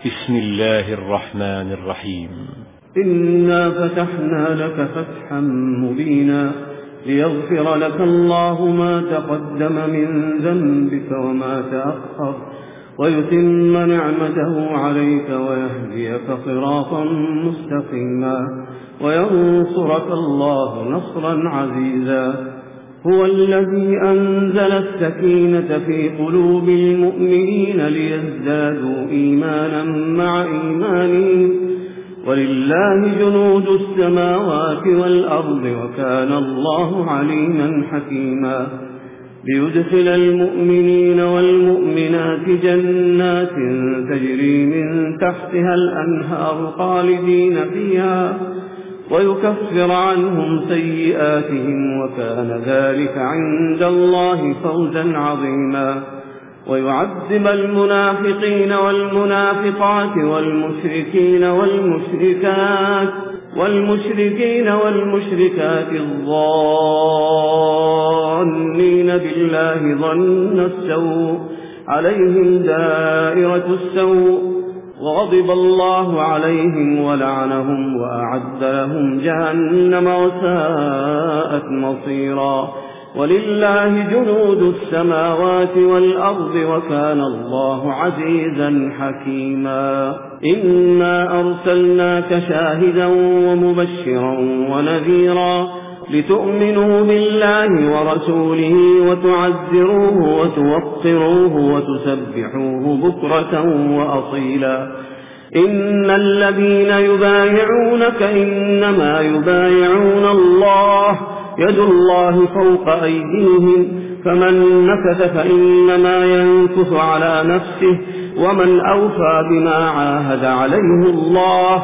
بسم الله الرحمن الرحيم. إنا فتحنا لك فتحا مبينا ليغفر لك الله ما تقدم من ذنبك وما تأخر ويتم نعمته عليك ويهديك صراطا مستقيما وينصرك الله نصرا عزيزا. هو الذي أنزل السكينة في قلوب المؤمنين ليزدادوا إيمانا مع إيمانهم ولله جنود السماوات والأرض وكان الله عليما حكيما. ليدخل المؤمنين والمؤمنات جنات تجري من تحتها الأنهار خالدين فيها ويكفر عنهم سيئاتهم وكان ذلك عند الله فوزا عظيما. ويعذب المنافقين والمنافقات والمشركين والمشركات الظانين بالله ظن السوء عليهم دائرة السوء وغضب الله عليهم ولعنهم وأعد لهم جهنم وساءت مصيرا. ولله جنود السماوات والأرض وكان الله عزيزا حكيما. إنا أرسلناك شاهدا ومبشرا ونذيرا لتؤمنوا بالله ورسوله وتعزروه وتوقروه وتسبحوه بكرة وأصيلا. إن الذين يبايعونك إنما يبايعون الله يد الله فوق أيديهم فمن نكث فإنما ينكث على نفسه ومن أوفى بما عاهد عليه الله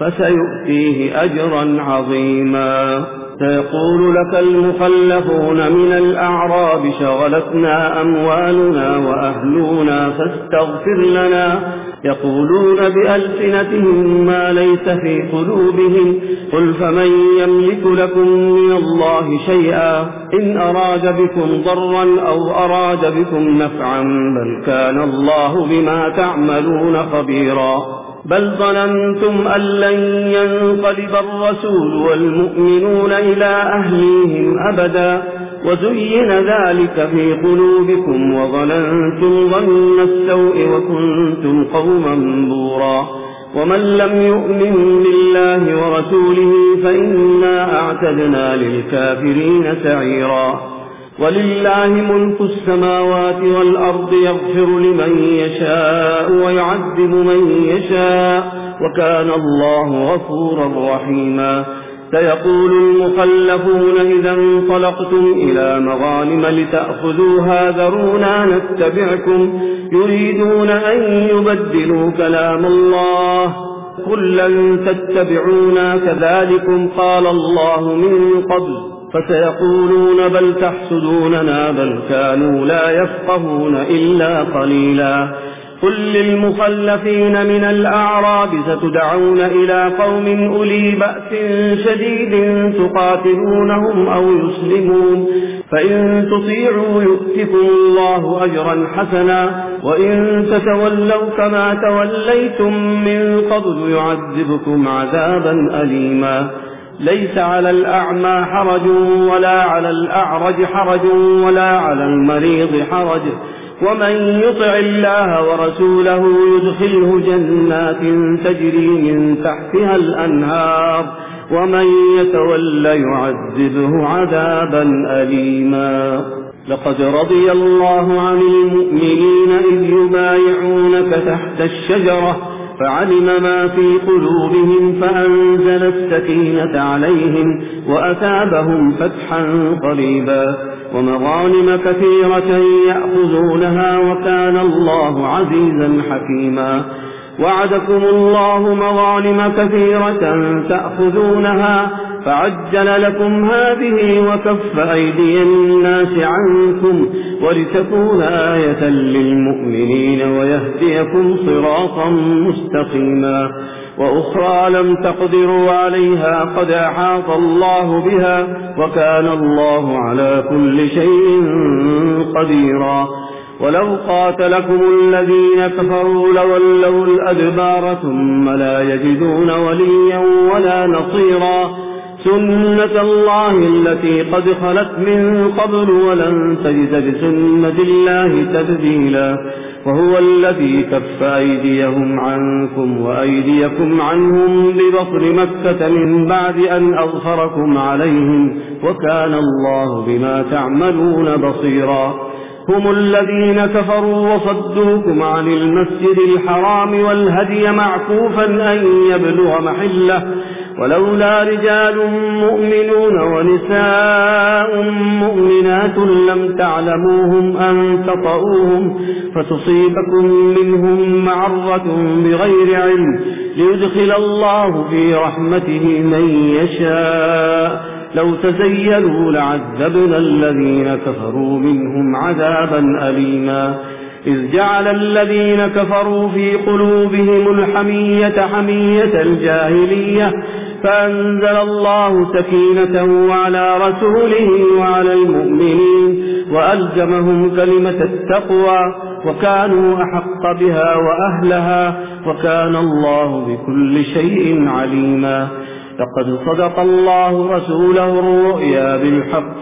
فسيؤتيه أجرا عظيما. سيقول لك المخلفون من الأعراب شغلتنا أموالنا وأهلنا فاستغفر لنا يقولون بألسنتهم ما ليس في قلوبهم قل فمن يملك لكم من الله شيئا إن أراد بكم ضرا أو أراد بكم نفعا بل كان الله بما تعملون خبيرا. بل ظننتم أن لن ينقلب الرسول والمؤمنون إلى أهليهم أبدا وزين ذلك في قلوبكم وظننتم ظن السوء وكنتم قوما بورا. ومن لم يؤمن بالله ورسوله فإنا أعتدنا للكافرين سعيرا. ولله ملك السماوات والأرض يغفر لمن يشاء ويعذب من يشاء وكان الله غفورا رحيما. سيقول المخلفون إذا انطلقتم إلى مغانم لتأخذوها ذرونا نتبعكم يريدون أن يبدلوا كلام الله قل لن تتبعونا كذلكم قال الله من قبل فسيقولون بل تحسدوننا بل كانوا لا يفقهون إلا قليلا. قل للمخلفين من الأعراب ستدعون إلى قوم أولي بأس شديد تقاتلونهم أو يسلمون فإن تطيعوا يؤتكم الله أجرا حسنا وإن تتولوا كما توليتم من قبل يعذبكم عذابا أليما. ليس على الأعمى حرج ولا على الأعرج حرج ولا على المريض حرج ومن يطع الله ورسوله يدخله جنات تجري من تحتها الأنهار ومن يتولى يعذبه عذابا أليما. لقد رضي الله عن المؤمنين إذ يبايعونك تحت الشجرة فعلم ما في قلوبهم فأنزل السكينة عليهم وأثابهم فتحا قريبا ومغانم كثيرة يأخذونها وكان الله عزيزا حكيما. وعدكم الله مغانم كثيرة تأخذونها فعجل لكم هذه وكف أيدي الناس عنكم ولتكون آية للمؤمنين ويهديكم صراطا مستقيما. وأخرى لم تقدروا عليها قد أحاط الله بها وكان الله على كل شيء قديرا. ولو قاتلكم الذين كفروا لولوا الأدبار ثم لا يجدون وليا ولا نصيرا سنة الله التي قد خلت من قبل ولن تجد لسنة الله تبديلا وهو الذي كف أيديهم عنكم وأيديكم عنهم ببطن مكة من بعد أن أظفركم عليهم وكان الله بما تعملون بصيرا هم الذين كفروا وصدوكم عن المسجد الحرام والهدي معكوفا أن يبلغ محله ولولا رجال مؤمنون ونساء مؤمنات لم تعلموهم أن تطؤوهم فتصيبكم منهم معرة بغير علم ليدخل الله في رحمته من يشاء لو تزيلوا لعذبنا الذين كفروا منهم عذابا أليما إذ جعل الذين كفروا في قلوبهم الحمية حمية الجاهلية فأنزل الله سكينته على رسوله وعلى المؤمنين وألزمهم كلمة التقوى وكانوا أحق بها وأهلها وكان الله بكل شيء عليما لقد صدق الله رسوله الرؤيا بالحق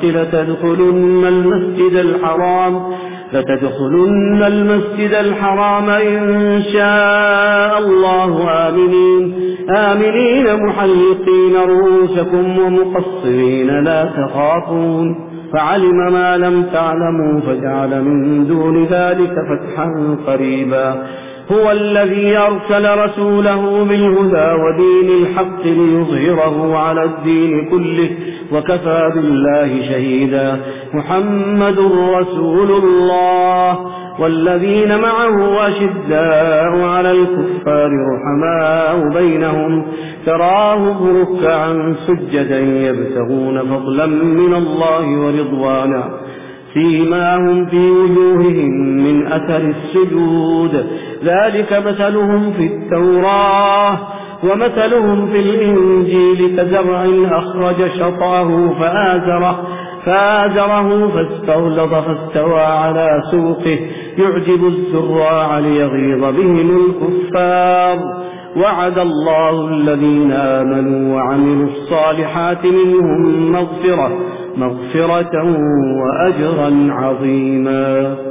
لتدخلن المسجد الحرام إن شاء الله آمنين محلقين رؤوسكم ومقصرين لا تخافون فعلم ما لم تعلموا فجعل من دون ذلك فتحا قريبا هو الذي أرسل رسوله بالهدى ودين الحق ليظهره على الدين كله وكفى بالله شهيدا محمد رسول الله والذين معه أشداء على الكفار رحماء بينهم تراهم ركعا سجدا يبتغون فضلا من الله ورضوانا سيماهم في وجوههم من أثر السجود ذلك مثلهم في التوراة ومثلهم في الإنجيل كزرع أخرج شطاه فآزره فاستغلظ فاستوى على سوقه يعجب الزراع ليغيظ بهم الكفار وعد الله الذين آمنوا وعملوا الصالحات منهم مغفرة وأجرا عظيما